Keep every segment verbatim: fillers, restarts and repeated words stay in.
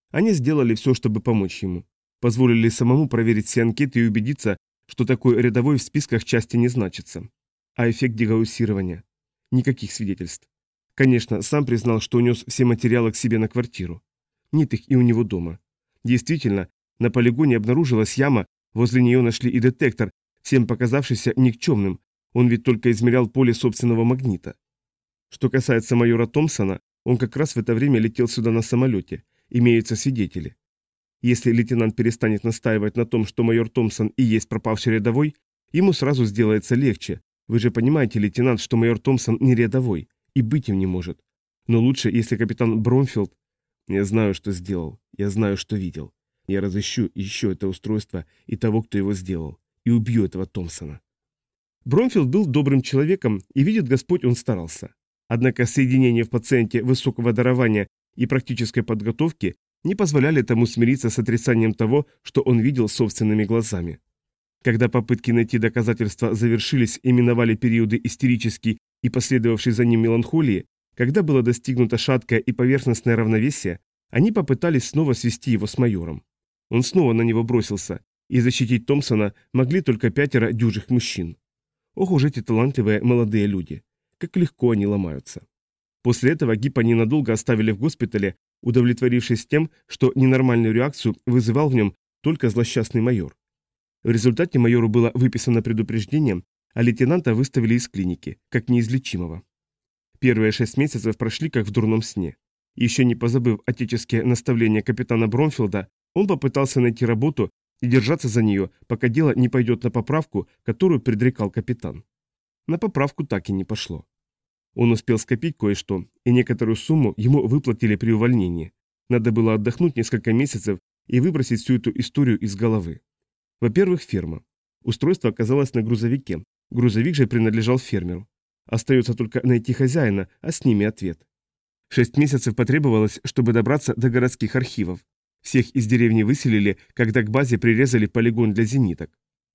Они сделали все, чтобы помочь ему. Позволили самому проверить все анкеты и убедиться, что такой рядовой в списках части не значится. А эффект дегауссирования? Никаких свидетельств. Конечно, сам признал, что унес все материалы к себе на квартиру. Нет их и у него дома. Действительно, на полигоне обнаружилась яма, возле нее нашли и детектор, всем показавшийся никчемным, он ведь только измерял поле собственного магнита. Что касается майора Томпсона, он как раз в это время летел сюда на самолете, имеются свидетели. Если лейтенант перестанет настаивать на том, что майор Томпсон и есть пропавший рядовой, ему сразу сделается легче. Вы же понимаете, лейтенант, что майор Томпсон не рядовой, и быть им не может. Но лучше, если капитан Бромфилд... Я знаю, что сделал, я знаю, что видел. Я разыщу еще это устройство и того, кто его сделал, и убью этого Томпсона. Бромфилд был добрым человеком, и, видит Господь, он старался. Однако соединение в пациенте высокого дарования и практической подготовки не позволяли тому смириться с отрицанием того, что он видел собственными глазами. Когда попытки найти доказательства завершились и миновали периоды истерической и последовавшей за ним меланхолии, когда было достигнуто шаткое и поверхностное равновесие, они попытались снова свести его с майором. Он снова на него бросился, и защитить Томпсона могли только пятеро дюжих мужчин. Ох уж эти талантливые молодые люди, как легко они ломаются. После этого Гиппа ненадолго оставили в госпитале, удовлетворившись тем, что ненормальную реакцию вызывал в нем только злосчастный майор. В результате майору было выписано предупреждение, а лейтенанта выставили из клиники, как неизлечимого. Первые шесть месяцев прошли как в дурном сне. Еще не позабыв отеческие наставления капитана Бромфилда, он попытался найти работу и держаться за нее, пока дело не пойдет на поправку, которую предрекал капитан. На поправку так и не пошло. Он успел скопить кое-что, и некоторую сумму ему выплатили при увольнении. Надо было отдохнуть несколько месяцев и выбросить всю эту историю из головы. Во-первых, ферма. Устройство оказалось на грузовике. Грузовик же принадлежал фермеру. Остается только найти хозяина, а с ними ответ. Шесть месяцев потребовалось, чтобы добраться до городских архивов. Всех из деревни выселили, когда к базе прирезали полигон для зениток.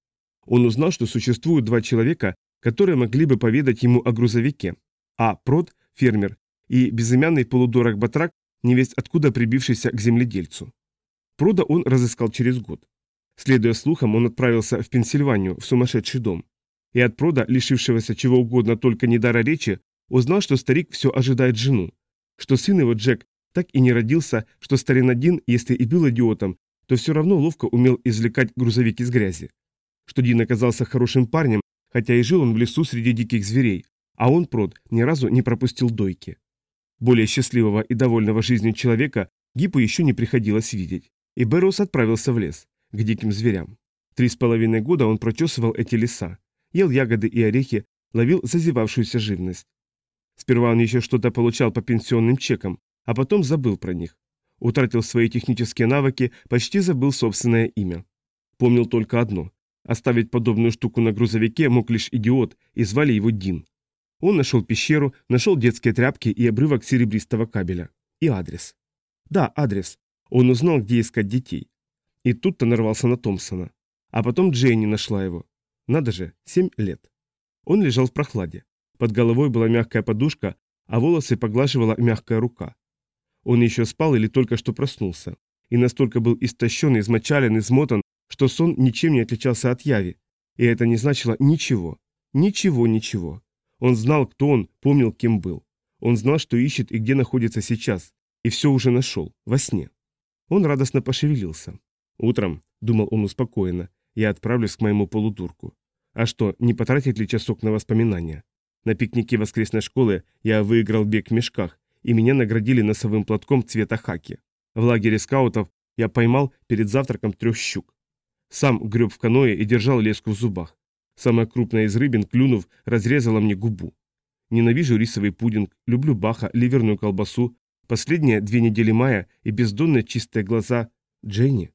Он узнал, что существуют два человека, которые могли бы поведать ему о грузовике. А. Прод, фермер, и безымянный полудурок-батрак, невесть откуда прибившийся к земледельцу. Прода он разыскал через год. Следуя слухам, он отправился в Пенсильванию, в сумасшедший дом. И от Прода, лишившегося чего угодно, только не дара речи, узнал, что старик все ожидает жену, что сын его, Джек, так и не родился, что старин один, если и был идиотом, то все равно ловко умел извлекать грузовик из грязи. Что Дин оказался хорошим парнем, хотя и жил он в лесу среди диких зверей, а он, Прод, ни разу не пропустил дойки. Более счастливого и довольного жизнью человека Гиппу еще не приходилось видеть, и Бэрроуз отправился в лес, к диким зверям. Три с половиной года он прочесывал эти леса, ел ягоды и орехи, ловил зазевавшуюся живность. Сперва он еще что-то получал по пенсионным чекам, а потом забыл про них. Утратил свои технические навыки, почти забыл собственное имя. Помнил только одно. Оставить подобную штуку на грузовике мог лишь идиот, и звали его Дин. Он нашел пещеру, нашел детские тряпки и обрывок серебристого кабеля. И адрес. Да, адрес. Он узнал, где искать детей. И тут-то нарвался на Томпсона. А потом Дженни нашла его. Надо же, семь лет. Он лежал в прохладе. Под головой была мягкая подушка, а волосы поглаживала мягкая рука. Он еще спал или только что проснулся. И настолько был истощен, измочален, измотан, что сон ничем не отличался от яви. И это не значило ничего. Ничего, ничего. Он знал, кто он, помнил, кем был. Он знал, что ищет и где находится сейчас. И все уже нашел. Во сне. Он радостно пошевелился. Утром, думал он успокоенно, я отправлюсь к моему полудурку. А что, не потратить ли часок на воспоминания? На пикнике воскресной школы я выиграл бег в мешках, и меня наградили носовым платком цвета хаки. В лагере скаутов я поймал перед завтраком трех щук. Сам греб в каное и держал леску в зубах. Самая крупная из рыбин, клюнув, разрезала мне губу. Ненавижу рисовый пудинг, люблю баха, ливерную колбасу. Последние две недели мая и бездонные чистые глаза. Дженни,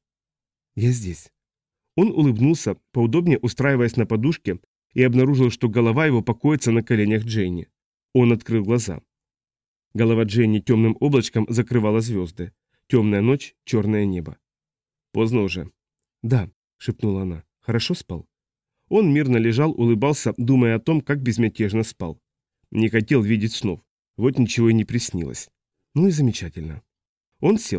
я здесь. Он улыбнулся, поудобнее устраиваясь на подушке, и обнаружил, что голова его покоится на коленях Дженни. Он открыл глаза. Голова Дженни темным облачком закрывала звезды. Темная ночь, черное небо. Поздно уже. Да, шепнула она. Хорошо спал? Он мирно лежал, улыбался, думая о том, как безмятежно спал. Не хотел видеть снов. Вот ничего и не приснилось. Ну и замечательно. Он сел.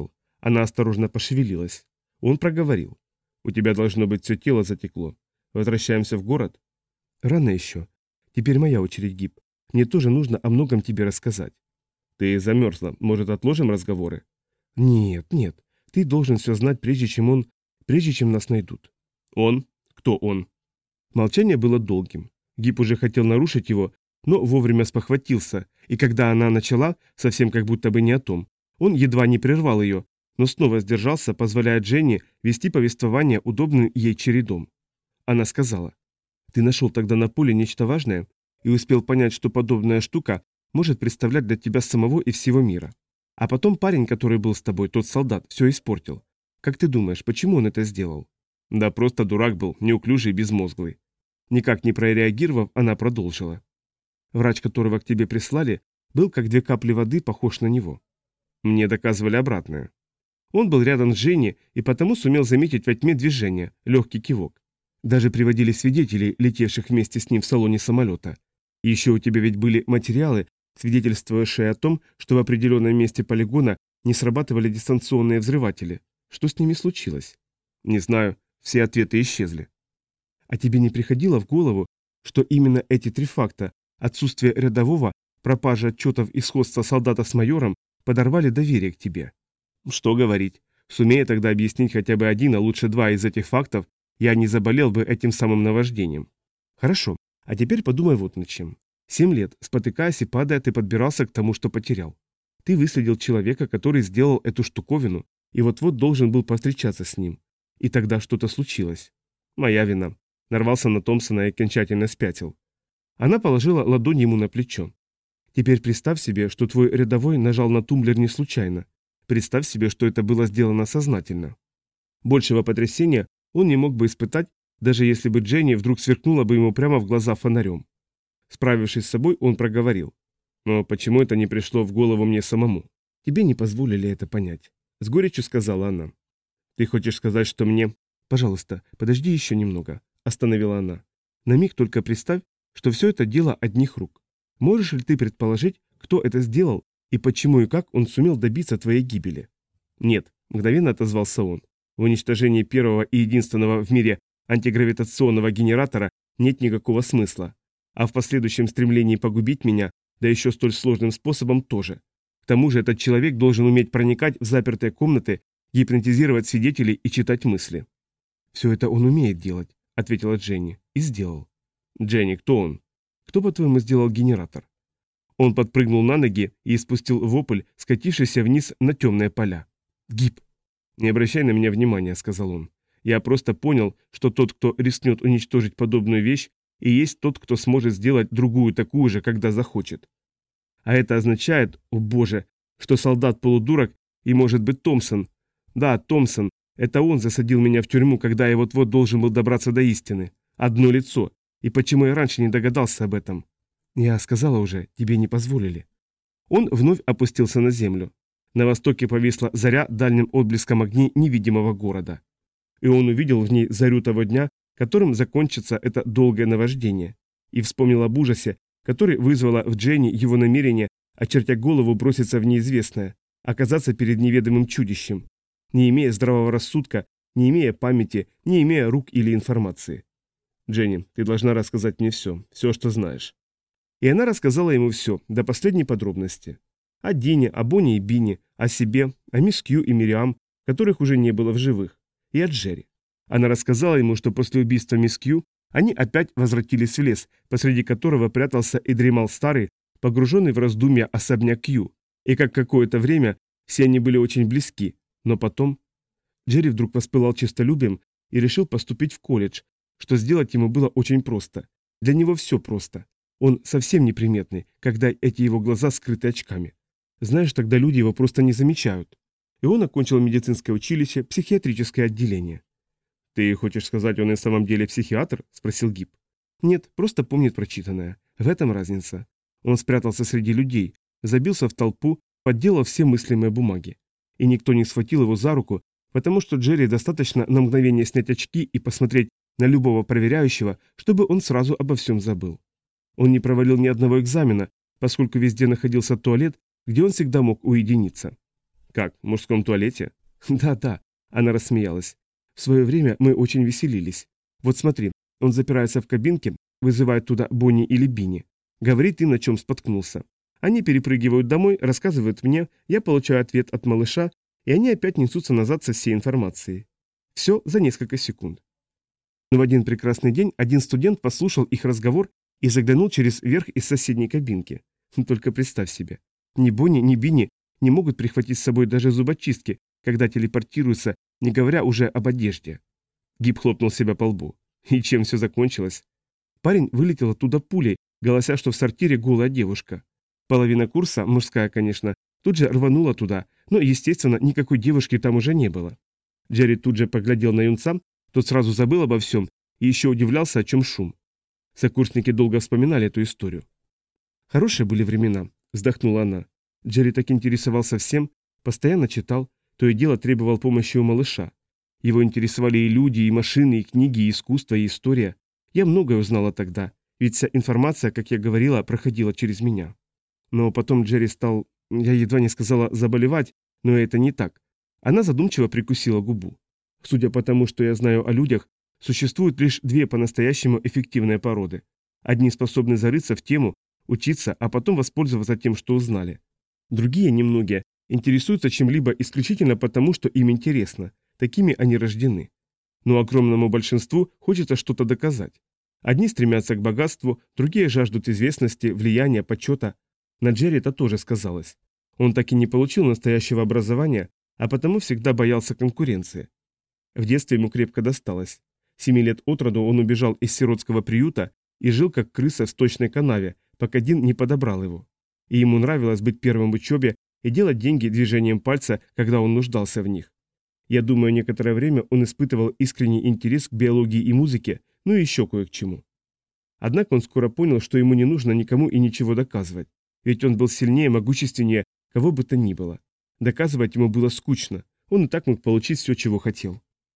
Она осторожно пошевелилась. Он проговорил. «У тебя должно быть все тело затекло. Возвращаемся в город?» «Рано еще. Теперь моя очередь, Гиб. Мне тоже нужно о многом тебе рассказать». «Ты замерзла. Может, отложим разговоры?» «Нет, нет. Ты должен все знать, прежде чем он... прежде чем нас найдут». «Он? Кто он?» Молчание было долгим. Гиб уже хотел нарушить его, но вовремя спохватился, и когда она начала, совсем как будто бы не о том, он едва не прервал ее, но снова сдержался, позволяя Дженни вести повествование удобным ей чередом. Она сказала: «Ты нашел тогда на поле нечто важное и успел понять, что подобная штука может представлять для тебя самого и всего мира. А потом парень, который был с тобой, тот солдат, все испортил. Как ты думаешь, почему он это сделал?» «Да просто дурак был, неуклюжий и безмозглый». Никак не прореагировав, она продолжила. «Врач, которого к тебе прислали, был как две капли воды похож на него. Мне доказывали обратное. Он был рядом с Женей и потому сумел заметить во тьме движение, легкий кивок. Даже приводили свидетелей, летевших вместе с ним в салоне самолета. И еще у тебя ведь были материалы, свидетельствующие о том, что в определенном месте полигона не срабатывали дистанционные взрыватели. Что с ними случилось?» «Не знаю, все ответы исчезли». «А тебе не приходило в голову, что именно эти три факта – отсутствие рядового, пропажа отчетов и сходство солдата с майором – подорвали доверие к тебе?» «Что говорить. Сумея тогда объяснить хотя бы один, а лучше два из этих фактов, я не заболел бы этим самым наваждением». «Хорошо. А теперь подумай вот над чем. Семь лет, спотыкаясь и падая, ты подбирался к тому, что потерял. Ты выследил человека, который сделал эту штуковину, и вот-вот должен был повстречаться с ним. И тогда что-то случилось. Моя вина. Нарвался на Томпсона и окончательно спятил». Она положила ладонь ему на плечо. «Теперь представь себе, что твой рядовой нажал на тумблер не случайно. Представь себе, что это было сделано сознательно». Большего потрясения он не мог бы испытать, даже если бы Дженни вдруг сверкнула бы ему прямо в глаза фонарем. Справившись с собой, он проговорил. «Но почему это не пришло в голову мне самому?» «Тебе не позволили это понять», — с горечью сказала она. «Ты хочешь сказать, что мне...» «Пожалуйста, подожди еще немного», — остановила она. «На миг только представь, что все это дело одних рук. Можешь ли ты предположить, кто это сделал и почему и как он сумел добиться твоей гибели?» «Нет», — мгновенно отозвался он. «В уничтожении первого и единственного в мире антигравитационного генератора нет никакого смысла. А в последующем стремлении погубить меня, да еще столь сложным способом тоже. К тому же этот человек должен уметь проникать в запертые комнаты, гипнотизировать свидетелей и читать мысли». «Все это он умеет делать», — ответила Дженни, — «и сделал». «Дженни, кто он?» «Кто, по-твоему, сделал генератор?» Он подпрыгнул на ноги и испустил вопль, скатившийся вниз на темные поля. «Гиб!» «Не обращай на меня внимания», — сказал он. «Я просто понял, что тот, кто рискнет уничтожить подобную вещь, и есть тот, кто сможет сделать другую такую же, когда захочет. А это означает, о боже, что солдат-полудурок и может быть Томпсон. Да, Томпсон, это он засадил меня в тюрьму, когда я вот-вот должен был добраться до истины. Одно лицо. И почему я раньше не догадался об этом?» «Я сказала уже, тебе не позволили». Он вновь опустился на землю. На востоке повисла заря дальним отблеском огней невидимого города. И он увидел в ней зарю того дня, которым закончится это долгое наваждение, и вспомнил об ужасе, который вызвало в Дженни его намерение, очертя голову, броситься в неизвестное, оказаться перед неведомым чудищем, не имея здравого рассудка, не имея памяти, не имея рук или информации. «Дженни, ты должна рассказать мне все, все, что знаешь». И она рассказала ему все, до последней подробности. О Дине, о Бонни и Бине, о себе, о мисс Кью и Мириам, которых уже не было в живых, и о Джерри. Она рассказала ему, что после убийства мисс Кью они опять возвратились в лес, посреди которого прятался и дремал старый, погруженный в раздумья особняк Кью, и как какое-то время все они были очень близки, но потом... Джерри вдруг воспылал честолюбием и решил поступить в колледж, что сделать ему было очень просто. Для него все просто. Он совсем неприметный, когда эти его глаза скрыты очками. Знаешь, тогда люди его просто не замечают. И он окончил медицинское училище, психиатрическое отделение. «Ты хочешь сказать, он и в самом деле психиатр?» – спросил Гиб. «Нет, просто помнит прочитанное. В этом разница. Он спрятался среди людей, забился в толпу, подделал все мыслимые бумаги. И никто не схватил его за руку, потому что Джерри достаточно на мгновение снять очки и посмотреть на любого проверяющего, чтобы он сразу обо всем забыл. Он не провалил ни одного экзамена, поскольку везде находился туалет, где он всегда мог уединиться». «Как, в мужском туалете?» Да-да, она рассмеялась. В свое время мы очень веселились. Вот смотри, он запирается в кабинке, вызывает туда Бонни или Бинни. Говорит им, на чем споткнулся. Они перепрыгивают домой, рассказывают мне, я получаю ответ от малыша, и они опять несутся назад со всей информацией. Все за несколько секунд. Но в один прекрасный день один студент послушал их разговор и заглянул через верх из соседней кабинки. Только представь себе. Ни Бонни, ни Бинни не могут прихватить с собой даже зубочистки, когда телепортируются, не говоря уже об одежде. Гиб хлопнул себя по лбу. И чем все закончилось? Парень вылетел оттуда пулей, голося, что в сортире голая девушка. Половина курса, мужская, конечно, тут же рванула туда, но, естественно, никакой девушки там уже не было. Джерри тут же поглядел на юнца, тот сразу забыл обо всем и еще удивлялся, о чем шум. Сокурсники долго вспоминали эту историю. «Хорошие были времена», — вздохнула она. Джерри так интересовался всем, постоянно читал, то и дело требовал помощи у малыша. Его интересовали и люди, и машины, и книги, и искусство, и история. Я многое узнала тогда, ведь вся информация, как я говорила, проходила через меня. Но потом Джерри стал, я едва не сказала, заболевать, но это не так. Она задумчиво прикусила губу. Судя по тому, что я знаю о людях, существуют лишь две по-настоящему эффективные породы. Одни способны зарыться в тему, учиться, а потом воспользоваться тем, что узнали. Другие, немногие, интересуются чем-либо исключительно потому, что им интересно. Такими они рождены. Но огромному большинству хочется что-то доказать. Одни стремятся к богатству, другие жаждут известности, влияния, почета. На Джерри это тоже сказалось. Он так и не получил настоящего образования, а потому всегда боялся конкуренции. В детстве ему крепко досталось. Семи лет от роду он убежал из сиротского приюта и жил как крыса в сточной канаве, пока Дин не подобрал его. И ему нравилось быть первым в учебе и делать деньги движением пальца, когда он нуждался в них. Я думаю, некоторое время он испытывал искренний интерес к биологии и музыке, ну и еще кое к чему. Однако он скоро понял, что ему не нужно никому и ничего доказывать, ведь он был сильнее, могущественнее кого бы то ни было. Доказывать ему было скучно, он и так мог получить все, чего хотел.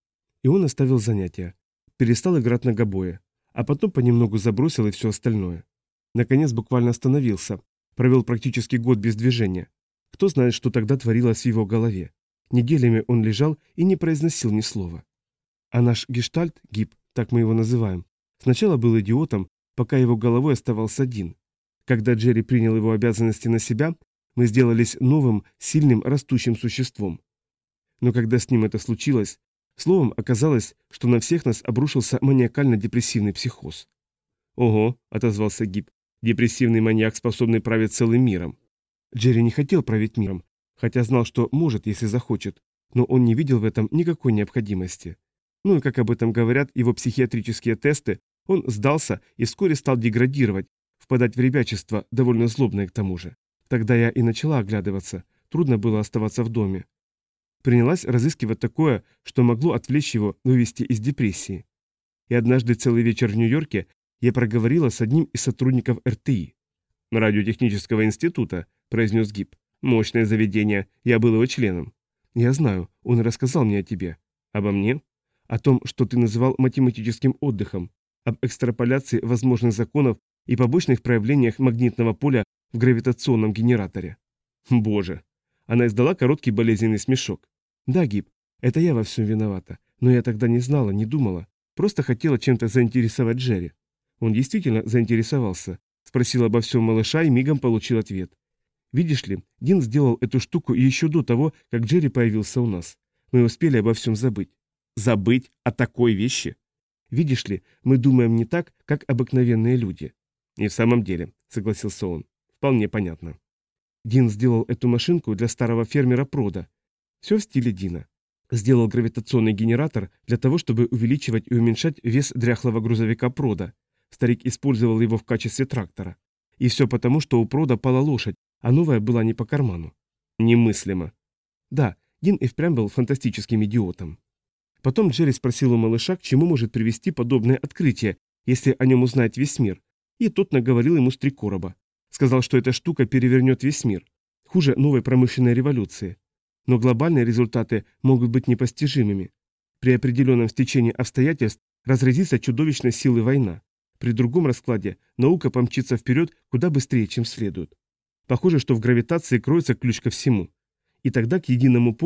И он оставил занятия, перестал играть на гобое, а потом понемногу забросил и все остальное. Наконец буквально остановился, провел практически год без движения. Кто знает, что тогда творилось в его голове. Неделями он лежал и не произносил ни слова. А наш гештальт, Гиб, так мы его называем, сначала был идиотом, пока его головой оставался один. Когда Джерри принял его обязанности на себя, мы сделались новым, сильным, растущим существом. Но когда с ним это случилось, словом, оказалось, что на всех нас обрушился маниакально-депрессивный психоз. «Ого», — отозвался Гиб, — «депрессивный маньяк, способный править целым миром». Джерри не хотел править миром, хотя знал, что может, если захочет, но он не видел в этом никакой необходимости. Ну и, как об этом говорят его психиатрические тесты, он сдался и вскоре стал деградировать, впадать в ребячество, довольно злобное к тому же. Тогда я и начала оглядываться, трудно было оставаться в доме. Принялась разыскивать такое, что могло отвлечь его, вывести из депрессии. И однажды целый вечер в Нью-Йорке я проговорила с одним из сотрудников эр тэ и. «Радиотехнического института», — произнес Гиб. «Мощное заведение, я был его членом». «Я знаю, он рассказал мне о тебе». «Обо мне?» «О том, что ты называл математическим отдыхом, об экстраполяции возможных законов и побочных проявлениях магнитного поля в гравитационном генераторе». «Боже!» Она издала короткий болезненный смешок. «Да, Гиб, это я во всем виновата, но я тогда не знала, не думала, просто хотела чем-то заинтересовать Джерри». Он действительно заинтересовался, спросил обо всем малыша и мигом получил ответ. «Видишь ли, Дин сделал эту штуку еще до того, как Джерри появился у нас. Мы успели обо всем забыть». «Забыть о такой вещи?» «Видишь ли, мы думаем не так, как обыкновенные люди». «И в самом деле», — согласился он, — «вполне понятно». Дин сделал эту машинку для старого фермера Прода. Все в стиле Дина. Сделал гравитационный генератор для того, чтобы увеличивать и уменьшать вес дряхлого грузовика Прода. Старик использовал его в качестве трактора. И все потому, что у Прода пала лошадь, а новая была не по карману. Немыслимо. Да, Дин и впрямь был фантастическим идиотом. Потом Джерри спросил у малыша, к чему может привести подобное открытие, если о нем узнает весь мир. И тот наговорил ему с три короба. Сказал, что эта штука перевернет весь мир. Хуже новой промышленной революции. Но глобальные результаты могут быть непостижимыми. При определенном стечении обстоятельств разразится чудовищной силы война. При другом раскладе наука помчится вперед куда быстрее, чем следует. Похоже, что в гравитации кроется ключ ко всему. И тогда к единому полю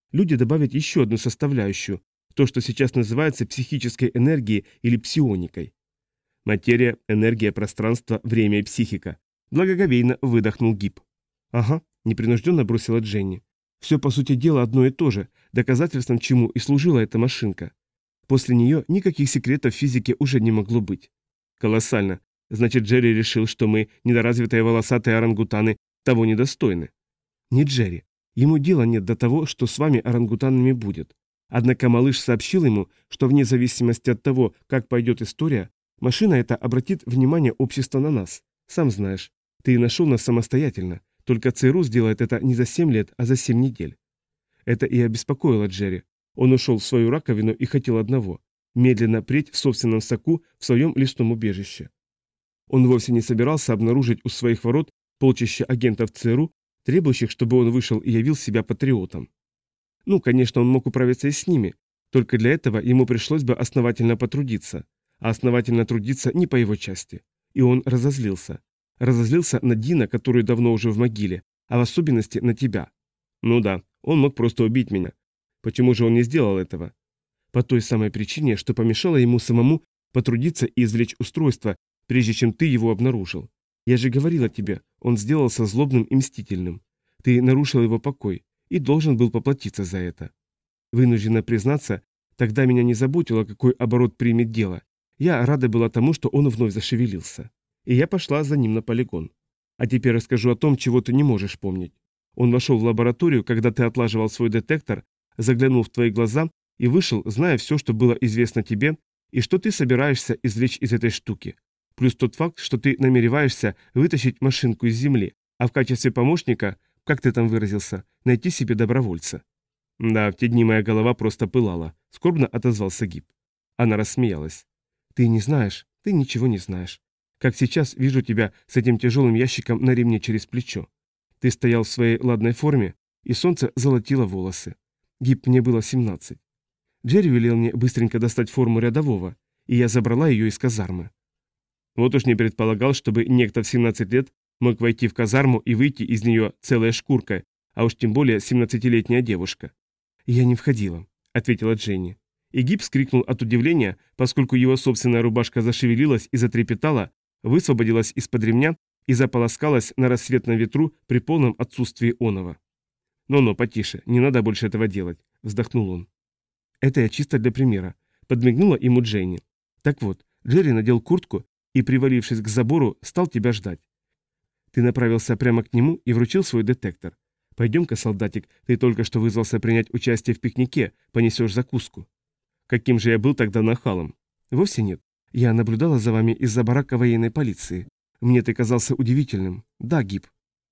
Люди добавят еще одну составляющую, то, что сейчас называется психической энергией или псионикой. Материя, энергия, пространство, время и психика. Благоговейно выдохнул Гиб. Ага, непринужденно бросила Дженни. Все, по сути дела, одно и то же, доказательством чему и служила эта машинка. После нее никаких секретов физики уже не могло быть. Колоссально. Значит, Джерри решил, что мы, недоразвитые волосатые орангутаны, того недостойны. Не Джерри. Ему дела нет до того, что с вами орангутанами будет. Однако малыш сообщил ему, что вне зависимости от того, как пойдет история, машина эта обратит внимание общества на нас. Сам знаешь, ты и нашел нас самостоятельно, только ЦРУ сделает это не за семь лет, а за семь недель. Это и обеспокоило Джерри. Он ушел в свою раковину и хотел одного – медленно преть в собственном соку в своем лесном убежище. Он вовсе не собирался обнаружить у своих ворот полчища агентов ЦРУ, требующих, чтобы он вышел и явил себя патриотом. Ну, конечно, он мог управиться и с ними, только для этого ему пришлось бы основательно потрудиться, а основательно трудиться не по его части. И он разозлился. Разозлился на Дина, который давно уже в могиле, а в особенности на тебя. Ну да, он мог просто убить меня. Почему же он не сделал этого? По той самой причине, что помешало ему самому потрудиться и извлечь устройство, прежде чем ты его обнаружил. Я же говорила тебе, он сделался злобным и мстительным. Ты нарушил его покой и должен был поплатиться за это. Вынуждена признаться, тогда меня не заботило, какой оборот примет дело. Я рада была тому, что он вновь зашевелился. И я пошла за ним на полигон. А теперь расскажу о том, чего ты не можешь помнить. Он вошел в лабораторию, когда ты отлаживал свой детектор, заглянул в твои глаза и вышел, зная все, что было известно тебе, и что ты собираешься извлечь из этой штуки. Плюс тот факт, что ты намереваешься вытащить машинку из земли, а в качестве помощника, как ты там выразился, найти себе добровольца. Да, в те дни моя голова просто пылала, скорбно отозвался Гиб. Она рассмеялась. Ты не знаешь, ты ничего не знаешь. Как сейчас вижу тебя с этим тяжелым ящиком на ремне через плечо. Ты стоял в своей ладной форме, и солнце золотило волосы. Гиб, мне было семнадцать. Джерри велел мне быстренько достать форму рядового, и я забрала ее из казармы. Вот уж не предполагал, чтобы некто в семнадцать лет мог войти в казарму и выйти из нее целая шкурка, а уж тем более семнадцатилетняя девушка. «Я не входила», — ответила Дженни. И Гиб вскрикнул от удивления, поскольку его собственная рубашка зашевелилась и затрепетала, высвободилась из-под ремня и заполоскалась на рассветном ветру при полном отсутствии оного. «Ну-ну, потише, не надо больше этого делать», — вздохнул он. «Это я чисто для примера», — подмигнула ему Дженни. «Так вот, Джерри надел куртку и, привалившись к забору, стал тебя ждать. Ты направился прямо к нему и вручил свой детектор. Пойдем-ка, солдатик, ты только что вызвался принять участие в пикнике, понесешь закуску». Каким же я был тогда нахалом? Вовсе нет. Я наблюдала за вами из-за барака военной полиции. Мне ты казался удивительным. Да, Гиб.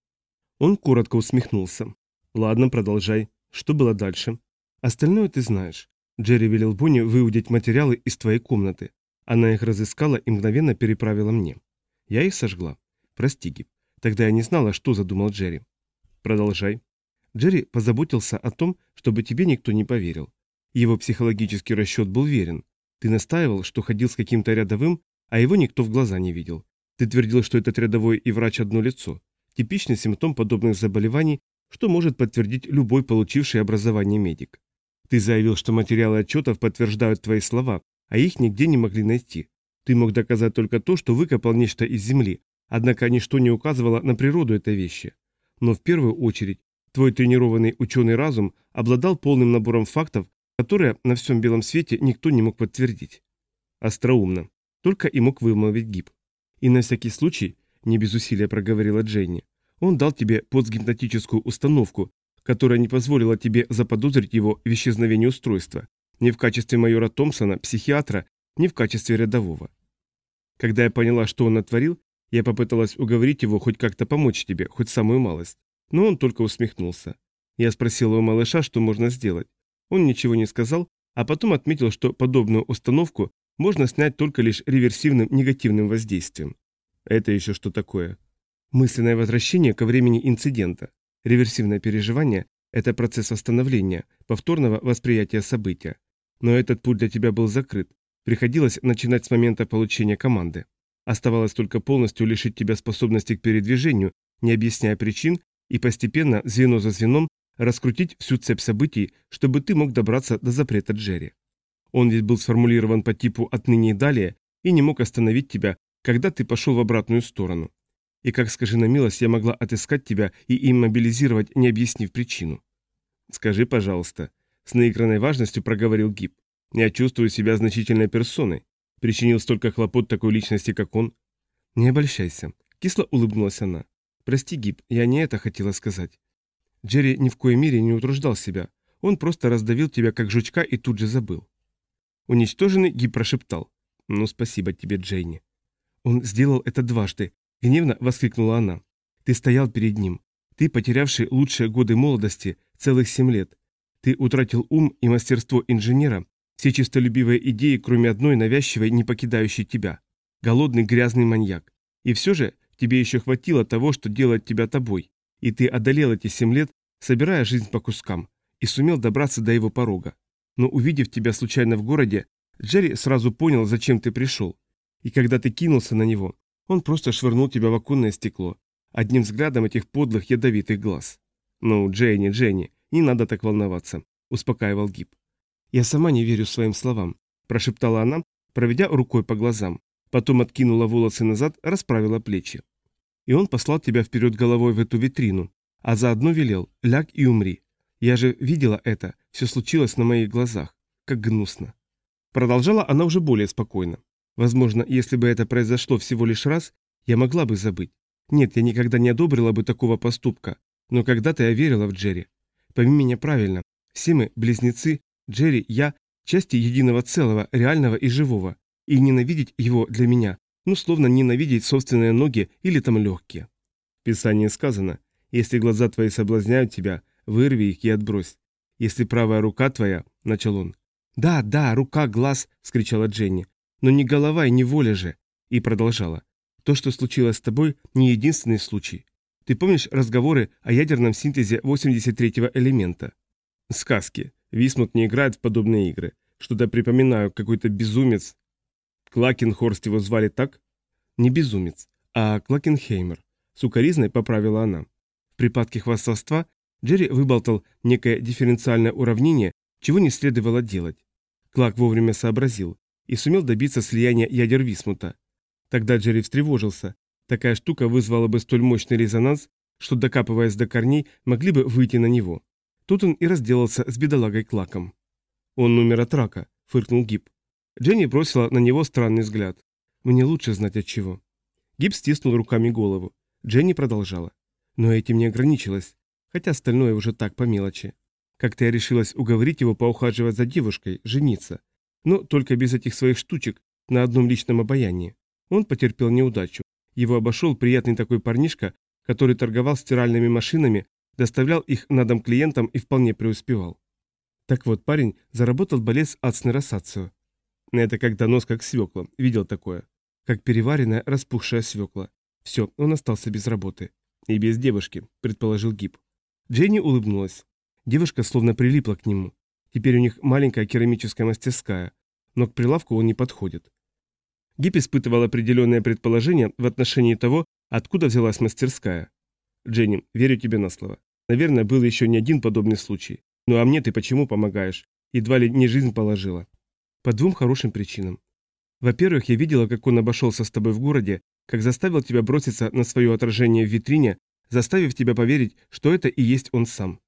Он коротко усмехнулся. Ладно, продолжай. Что было дальше? Остальное ты знаешь. Джерри велел Бонни выудить материалы из твоей комнаты. Она их разыскала и мгновенно переправила мне. Я их сожгла. Прости, Гиб. Тогда я не знала, что задумал Джерри. Продолжай. Джерри позаботился о том, чтобы тебе никто не поверил. Его психологический расчет был верен. Ты настаивал, что ходил с каким-то рядовым, а его никто в глаза не видел. Ты твердил, что этот рядовой и врач одно лицо. Типичный симптом подобных заболеваний, что может подтвердить любой получивший образование медик. Ты заявил, что материалы отчетов подтверждают твои слова, а их нигде не могли найти. Ты мог доказать только то, что выкопал нечто из земли, однако ничто не указывало на природу этой вещи. Но в первую очередь, твой тренированный ученый разум обладал полным набором фактов, которые на всем белом свете никто не мог подтвердить. Остроумно. Только и мог вымолвить Гиб. И на всякий случай, не без усилия проговорила Дженни, он дал тебе постгипнотическую установку, которая не позволила тебе заподозрить его в исчезновении устройства, ни в качестве майора Томпсона, психиатра, ни в качестве рядового. Когда я поняла, что он натворил, я попыталась уговорить его хоть как-то помочь тебе, хоть самую малость. Но он только усмехнулся. Я спросила у малыша, что можно сделать. Он ничего не сказал, а потом отметил, что подобную установку можно снять только лишь реверсивным негативным воздействием. Это еще что такое? Мысленное возвращение ко времени инцидента. Реверсивное переживание – это процесс восстановления, повторного восприятия события. Но этот путь для тебя был закрыт. Приходилось начинать с момента получения команды. Оставалось только полностью лишить тебя способности к передвижению, не объясняя причин, и постепенно, звено за звеном, раскрутить всю цепь событий, чтобы ты мог добраться до запрета Джерри. Он ведь был сформулирован по типу «отныне и далее» и не мог остановить тебя, когда ты пошел в обратную сторону. И как, скажи на милость, я могла отыскать тебя и иммобилизировать, не объяснив причину? Скажи, пожалуйста, с наигранной важностью проговорил Гиб. Я чувствую себя значительной персоной. Причинил столько хлопот такой личности, как он. Не обольщайся. Кисло улыбнулась она. Прости, Гиб, я не это хотела сказать. Джерри ни в коей мере не утруждал себя. Он просто раздавил тебя, как жучка, и тут же забыл. Уничтоженный Гиб прошептал. Ну, спасибо тебе, Джейни. Он сделал это дважды. Гневно воскликнула она. Ты стоял перед ним. Ты, потерявший лучшие годы молодости, целых семь лет. Ты утратил ум и мастерство инженера, все чистолюбивые идеи, кроме одной навязчивой, не покидающей тебя. Голодный грязный маньяк. И все же тебе еще хватило того, что делает тебя тобой. И ты одолел эти семь лет, собирая жизнь по кускам, и сумел добраться до его порога. Но увидев тебя случайно в городе, Джерри сразу понял, зачем ты пришел. И когда ты кинулся на него, он просто швырнул тебя в оконное стекло, одним взглядом этих подлых ядовитых глаз. «Ну, Дженни, Дженни, не надо так волноваться», — успокаивал Гиб. «Я сама не верю своим словам», — прошептала она, проведя рукой по глазам. Потом откинула волосы назад, расправила плечи. «И он послал тебя вперед головой в эту витрину, а заодно велел, ляг и умри. Я же видела это, все случилось на моих глазах. Как гнусно». Продолжала она уже более спокойно. «Возможно, если бы это произошло всего лишь раз, я могла бы забыть. Нет, я никогда не одобрила бы такого поступка, но когда-то я верила в Джерри. Пойми меня правильно, все мы близнецы, Джерри, я, части единого целого, реального и живого, и ненавидеть его для меня, ну, словно ненавидеть собственные ноги или там легкие. В Писании сказано, если глаза твои соблазняют тебя, вырви их и отбрось. Если правая рука твоя, — начал он. «Да, да, рука, глаз», — вскричала Дженни, — «но не голова и не воля же», и продолжала. «То, что случилось с тобой, не единственный случай. Ты помнишь разговоры о ядерном синтезе восемьдесят третьего элемента? Сказки. Висмут не играет в подобные игры. Что-то припоминаю, какой-то безумец. Клакенхорст его звали так? Не безумец, а Клакенхеймер. Сукаризной поправила она. В припадке хвастовства Джерри выболтал некое дифференциальное уравнение, чего не следовало делать. Клак вовремя сообразил и сумел добиться слияния ядер Висмута. Тогда Джерри встревожился. Такая штука вызвала бы столь мощный резонанс, что, докапываясь до корней, могли бы выйти на него. Тут он и разделался с бедолагой Клаком. «Он умер от рака», — фыркнул Гиб. Дженни бросила на него странный взгляд. «Мне лучше знать от чего». Гиб стиснул руками голову. Дженни продолжала. «Но этим не ограничилась, хотя остальное уже так по мелочи. Как-то я решилась уговорить его поухаживать за девушкой, жениться. Но только без этих своих штучек, на одном личном обаянии. Он потерпел неудачу. Его обошел приятный такой парнишка, который торговал стиральными машинами, доставлял их на дом клиентам и вполне преуспевал. Так вот, парень заработал болез ацны росацио. Это как донос, как свекла. Видел такое. Как переваренная, распухшая свекла. Все, он остался без работы. И без девушки, предположил Гиб. Дженни улыбнулась. Девушка словно прилипла к нему. Теперь у них маленькая керамическая мастерская, но к прилавку он не подходит. Гиб испытывал определенное предположение в отношении того, откуда взялась мастерская. «Дженни, верю тебе на слово. Наверное, был еще не один подобный случай. Ну а мне ты почему помогаешь? Едва ли не жизнь положила». «По двум хорошим причинам. Во-первых, я видела, как он обошелся с тобой в городе, как заставил тебя броситься на свое отражение в витрине, заставив тебя поверить, что это и есть он сам.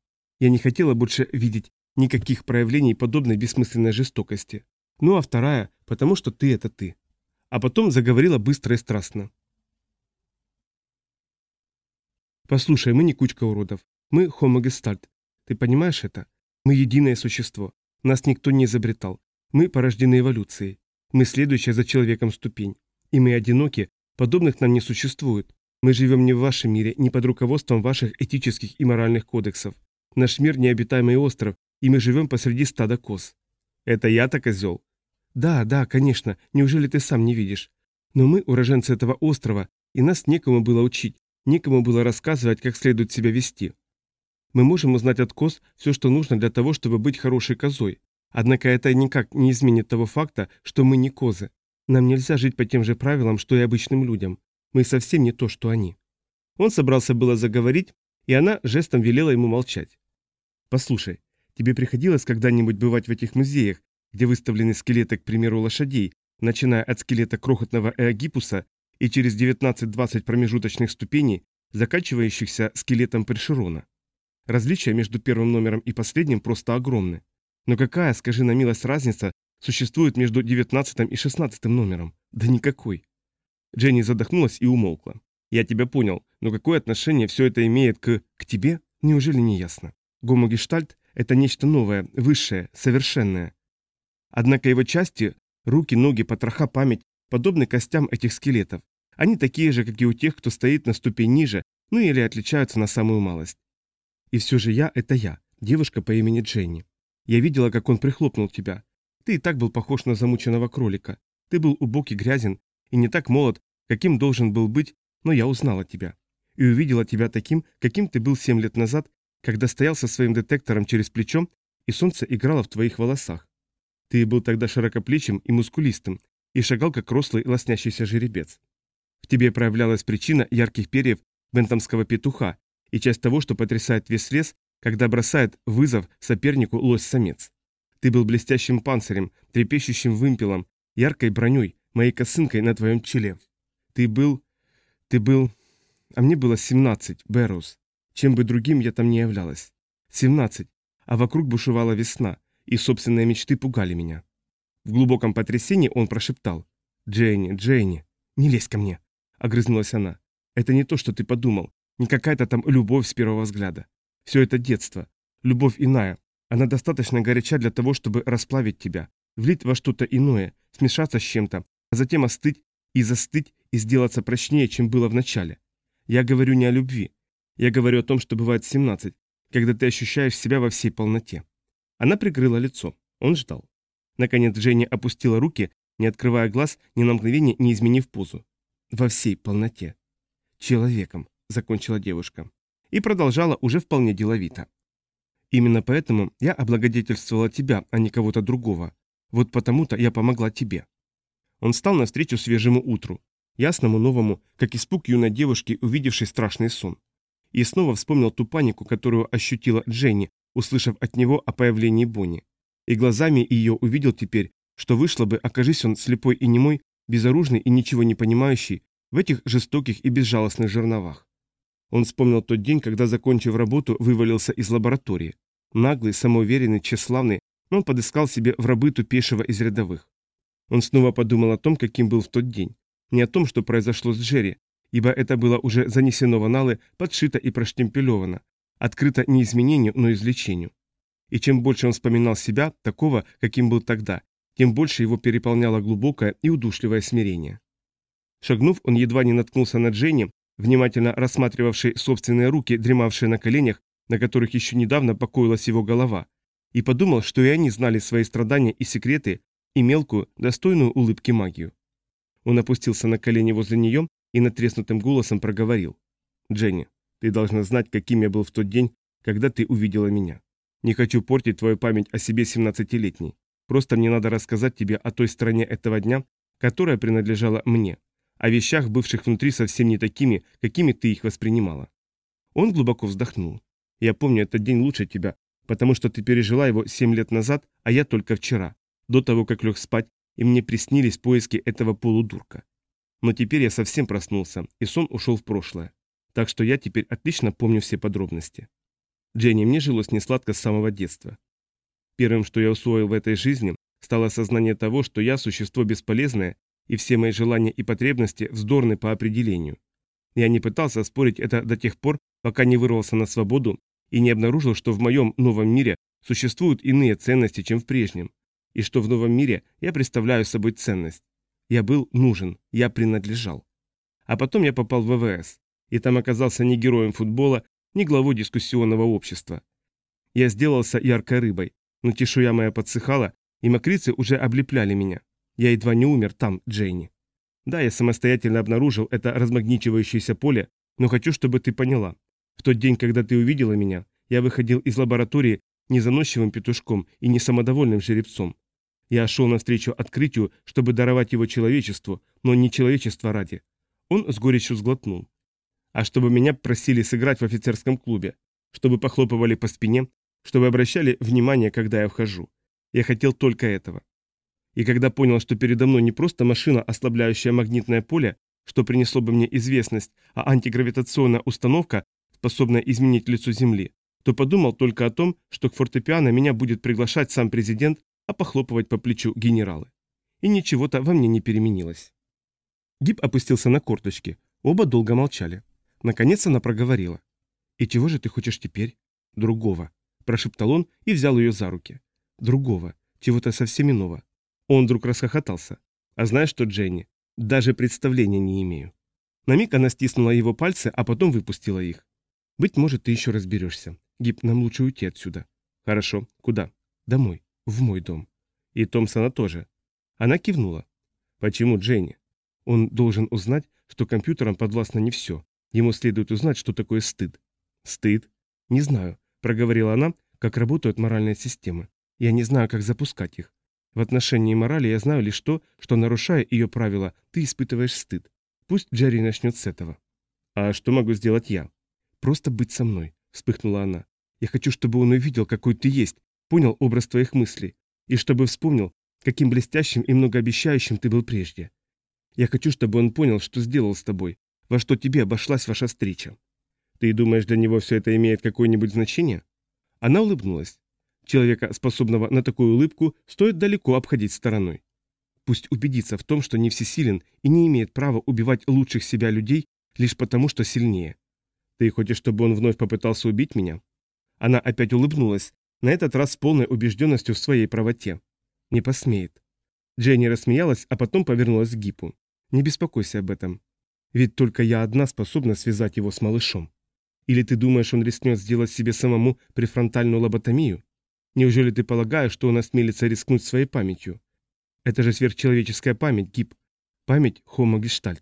Я не хотела больше видеть никаких проявлений подобной бессмысленной жестокости. Ну а вторая, потому что ты — это ты». А потом заговорила быстро и страстно. «Послушай, мы не кучка уродов. Мы хомогестальт. Ты понимаешь это? Мы единое существо. Нас никто не изобретал. Мы порождены эволюцией. Мы следующая за человеком ступень. И мы одиноки, подобных нам не существует. Мы живем не в вашем мире, не под руководством ваших этических и моральных кодексов. Наш мир – необитаемый остров, и мы живем посреди стада коз». «Это я-то козел?» «Да, да, конечно, неужели ты сам не видишь? Но мы уроженцы этого острова, и нас некому было учить, некому было рассказывать, как следует себя вести. Мы можем узнать от коз все, что нужно для того, чтобы быть хорошей козой. Однако это никак не изменит того факта, что мы не козы. Нам нельзя жить по тем же правилам, что и обычным людям. Мы совсем не то, что они». Он собрался было заговорить, и она жестом велела ему молчать. Послушай, тебе приходилось когда-нибудь бывать в этих музеях, где выставлены скелеты, к примеру, лошадей, начиная от скелета крохотного Эогипуса и через девятнадцать-двадцать промежуточных ступеней, заканчивающихся скелетом Першерона? Различия между первым номером и последним просто огромны. Но какая, скажи на милость, разница существует между девятнадцатым и шестнадцатым номером? Да никакой. Дженни задохнулась и умолкла. Я тебя понял, но какое отношение все это имеет к... к тебе? Неужели не ясно? Гомогештальт – это нечто новое, высшее, совершенное. Однако его части, руки, ноги, потроха, память, подобны костям этих скелетов. Они такие же, как и у тех, кто стоит на ступень ниже, ну или отличаются на самую малость. И все же я – это я, девушка по имени Дженни. Я видела, как он прихлопнул тебя. Ты и так был похож на замученного кролика. Ты был убог и грязен, и не так молод, каким должен был быть, но я узнала тебя. И увидела тебя таким, каким ты был семь лет назад, когда стоял со своим детектором через плечо, и солнце играло в твоих волосах. Ты был тогда широкоплечим и мускулистым, и шагал, как рослый лоснящийся жеребец. В тебе проявлялась причина ярких перьев бентамского петуха и часть того, что потрясает весь лес, когда бросает вызов сопернику лось-самец. Ты был блестящим панцирем, трепещущим вымпелом, яркой броней, моей косынкой на твоем челе. Ты был... ты был... А мне было семнадцать, Бэрроуз. Чем бы другим я там не являлась. Семнадцать, а вокруг бушевала весна, и собственные мечты пугали меня. В глубоком потрясении он прошептал: «Дженни, Дженни, не лезь ко мне», — огрызнулась она. «Это не то, что ты подумал, не какая-то там любовь с первого взгляда. Все это детство, любовь иная, она достаточно горяча для того, чтобы расплавить тебя, влить во что-то иное, смешаться с чем-то, а затем остыть и застыть и сделаться прочнее, чем было в начале. Я говорю не о любви. Я говорю о том, что бывает в семнадцать, когда ты ощущаешь себя во всей полноте». Она прикрыла лицо. Он ждал. Наконец Дженни опустила руки, не открывая глаз, ни на мгновение не изменив позу. «Во всей полноте. Человеком», — закончила девушка. И продолжала уже вполне деловито. «Именно поэтому я облагодетельствовала тебя, а не кого-то другого. Вот потому-то я помогла тебе». Он встал навстречу свежему утру, ясному, новому, как испуг юной девушки, увидевшей страшный сон. И снова вспомнил ту панику, которую ощутила Дженни, услышав от него о появлении Бонни. И глазами ее увидел теперь, что вышло бы, окажись он слепой и немой, безоружный и ничего не понимающий, в этих жестоких и безжалостных жерновах. Он вспомнил тот день, когда, закончив работу, вывалился из лаборатории. Наглый, самоуверенный, тщеславный, но он подыскал себе в рабы тупейшего из рядовых. Он снова подумал о том, каким был в тот день. Не о том, что произошло с Джерри, ибо это было уже занесено в аналы, подшито и проштемпелевано, открыто не изменению, но излечению. И чем больше он вспоминал себя, такого, каким был тогда, тем больше его переполняло глубокое и удушливое смирение. Шагнув, он едва не наткнулся на Дженни, внимательно рассматривавшей собственные руки, дремавшие на коленях, на которых еще недавно покоилась его голова, и подумал, что и они знали свои страдания и секреты, и мелкую, достойную улыбки магию. Он опустился на колени возле нее и надтреснутым голосом проговорил: «Дженни, ты должна знать, каким я был в тот день, когда ты увидела меня. Не хочу портить твою память о себе семнадцатилетней. Просто мне надо рассказать тебе о той стороне этого дня, которая принадлежала мне, о вещах, бывших внутри совсем не такими, какими ты их воспринимала». Он глубоко вздохнул. «Я помню этот день лучше тебя, потому что ты пережила его семь лет назад, а я только вчера, до того, как лег спать, и мне приснились поиски этого полудурка. Но теперь я совсем проснулся, и сон ушел в прошлое. Так что я теперь отлично помню все подробности. Дженни, мне жилось несладко с самого детства. Первым, что я усвоил в этой жизни, стало осознание того, что я существо бесполезное, и все мои желания и потребности вздорны по определению. Я не пытался оспорить это до тех пор, пока не вырвался на свободу и не обнаружил, что в моем новом мире существуют иные ценности, чем в прежнем, и что в новом мире я представляю собой ценность. Я был нужен, я принадлежал. А потом я попал в ВВС, и там оказался не героем футбола, не главой дискуссионного общества. Я сделался яркой рыбой, но чешуя моя подсыхала, и мокрицы уже облепляли меня. Я едва не умер там, Дженни. Да, я самостоятельно обнаружил это размагничивающееся поле, но хочу, чтобы ты поняла. В тот день, когда ты увидела меня, я выходил из лаборатории не заносчивым петушком и не самодовольным жеребцом. Я шел навстречу открытию, чтобы даровать его человечеству, но не человечество ради. Он с горечью сглотнул. А чтобы меня просили сыграть в офицерском клубе, чтобы похлопывали по спине, чтобы обращали внимание, когда я вхожу. Я хотел только этого. И когда понял, что передо мной не просто машина, ослабляющая магнитное поле, что принесло бы мне известность, а антигравитационная установка, способная изменить лицо Земли, то подумал только о том, что к фортепиано меня будет приглашать сам президент, а похлопывать по плечу генералы. И ничего-то во мне не переменилось. Гиб опустился на корточки. Оба долго молчали. Наконец она проговорила. «И чего же ты хочешь теперь?» «Другого», – прошептал он и взял ее за руки. «Другого. Чего-то совсем иного». Он вдруг расхохотался. «А знаешь что, Дженни? Даже представления не имею». На миг она стиснула его пальцы, а потом выпустила их. «Быть может, ты еще разберешься. Гиб, нам лучше уйти отсюда». «Хорошо. Куда?» «Домой. В мой дом». «И Томпсона тоже». Она кивнула. «Почему, Дженни?» «Он должен узнать, что компьютерам подвластно не все. Ему следует узнать, что такое стыд». «Стыд?» «Не знаю», — проговорила она, — «как работают моральные системы. Я не знаю, как запускать их. В отношении морали я знаю лишь то, что, нарушая ее правила, ты испытываешь стыд. Пусть Джерри начнет с этого». «А что могу сделать я?» «Просто быть со мной», — вспыхнула она. «Я хочу, чтобы он увидел, какой ты есть, понял образ твоих мыслей, и чтобы вспомнил, каким блестящим и многообещающим ты был прежде. Я хочу, чтобы он понял, что сделал с тобой, во что тебе обошлась ваша встреча». «Ты думаешь, для него все это имеет какое-нибудь значение?» Она улыбнулась. Человека, способного на такую улыбку, стоит далеко обходить стороной. Пусть убедится в том, что не всесилен и не имеет права убивать лучших себя людей лишь потому, что сильнее. «Ты хочешь, чтобы он вновь попытался убить меня?» Она опять улыбнулась, на этот раз с полной убежденностью в своей правоте. «Не посмеет». Дженни рассмеялась, а потом повернулась к Гипу. «Не беспокойся об этом. Ведь только я одна способна связать его с малышом. Или ты думаешь, он рискнет сделать себе самому префронтальную лоботомию? Неужели ты полагаешь, что он осмелится рискнуть своей памятью? Это же сверхчеловеческая память, Гип. Память Homo Gestalt.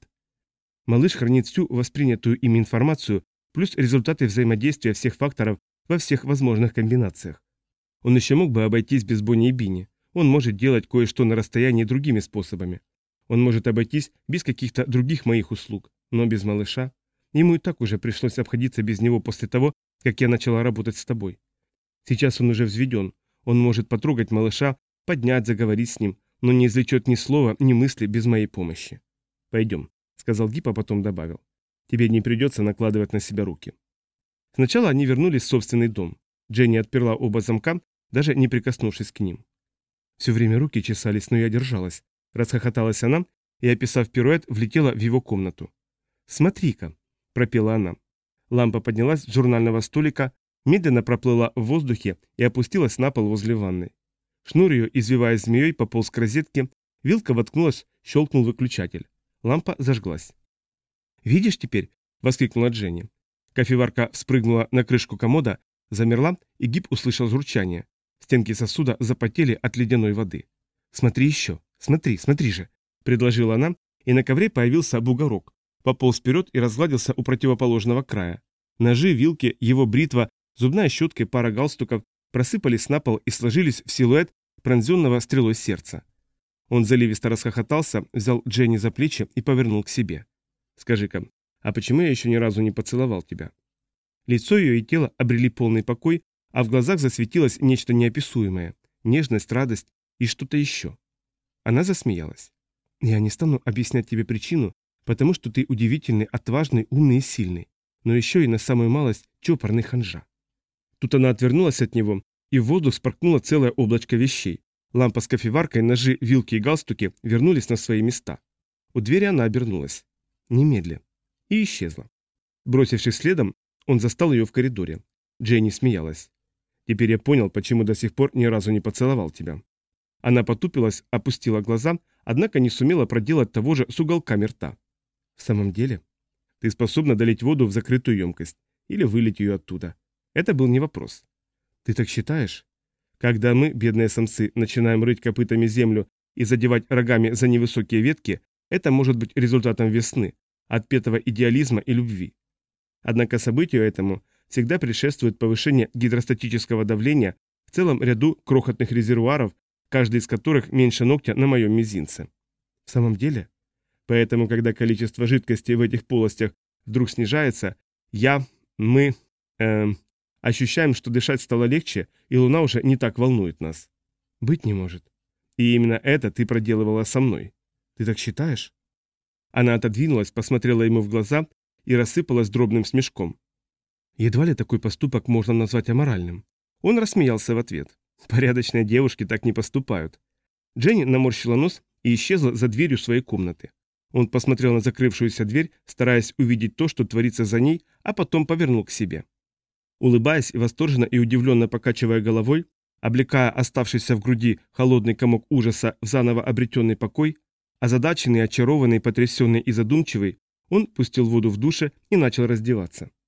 Малыш хранит всю воспринятую им информацию, плюс результаты взаимодействия всех факторов во всех возможных комбинациях. Он еще мог бы обойтись без Бонни и Бинни. Он может делать кое-что на расстоянии другими способами. Он может обойтись без каких-то других моих услуг, но без малыша. Ему и так уже пришлось обходиться без него после того, как я начала работать с тобой. Сейчас он уже взведен. Он может потрогать малыша, поднять, заговорить с ним, но не извлечет ни слова, ни мысли без моей помощи. «Пойдем», — сказал Гип, а потом добавил. «Тебе не придется накладывать на себя руки». Сначала они вернулись в собственный дом. Дженни отперла оба замка, даже не прикоснувшись к ним. Все время руки чесались, но я держалась. Расхохоталась она и, описав пируэт, влетела в его комнату. «Смотри-ка», — пропела она. Лампа поднялась с журнального столика, медленно проплыла в воздухе и опустилась на пол возле ванны. Шнур ее, извиваясь змеей, пополз к розетке, вилка воткнулась, щелкнул выключатель. Лампа зажглась. «Видишь теперь?» — воскликнула Дженни. Кофеварка вспрыгнула на крышку комода, замерла, и Гиб услышал журчание. Стенки сосуда запотели от ледяной воды. «Смотри еще, смотри, смотри же», — предложила она, и на ковре появился бугорок. Пополз вперед и разгладился у противоположного края. Ножи, вилки, его бритва, зубная щетка и пара галстуков просыпались на пол и сложились в силуэт пронзенного стрелой сердца. Он заливисто расхохотался, взял Дженни за плечи и повернул к себе. «Скажи-ка, а почему я еще ни разу не поцеловал тебя?» Лицо ее и тело обрели полный покой, а в глазах засветилось нечто неописуемое, нежность, радость и что-то еще. Она засмеялась. «Я не стану объяснять тебе причину, потому что ты удивительный, отважный, умный и сильный, но еще и на самую малость чопорный ханжа». Тут она отвернулась от него, и в воздух споркнуло целое облачко вещей. Лампа с кофеваркой, ножи, вилки и галстуки вернулись на свои места. У двери она обернулась. Немедля. И исчезла. Бросившись следом, он застал ее в коридоре. Дженни смеялась. «Теперь я понял, почему до сих пор ни разу не поцеловал тебя». Она потупилась, опустила глаза, однако не сумела проделать того же с уголками рта. «В самом деле? Ты способна долить воду в закрытую емкость или вылить ее оттуда?» Это был не вопрос. «Ты так считаешь?» Когда мы, бедные самцы, начинаем рыть копытами землю и задевать рогами за невысокие ветки, это может быть результатом весны, отпетого идеализма и любви. Однако событию этому всегда предшествует повышение гидростатического давления в целом ряду крохотных резервуаров, каждый из которых меньше ногтя на моем мизинце. В самом деле? Поэтому, когда количество жидкости в этих полостях вдруг снижается, я, мы, эм... Ощущаем, что дышать стало легче, и луна уже не так волнует нас. Быть не может. И именно это ты проделывала со мной. Ты так считаешь? Она отодвинулась, посмотрела ему в глаза и рассыпалась дробным смешком. Едва ли такой поступок можно назвать аморальным. Он рассмеялся в ответ. Порядочные девушки так не поступают. Дженни наморщила нос и исчезла за дверью своей комнаты. Он посмотрел на закрывшуюся дверь, стараясь увидеть то, что творится за ней, а потом повернул к себе. Улыбаясь, восторженно и удивленно покачивая головой, облекая оставшийся в груди холодный комок ужаса в заново обретенный покой, озадаченный, очарованный, потрясенный и задумчивый, он пустил воду в душе и начал раздеваться.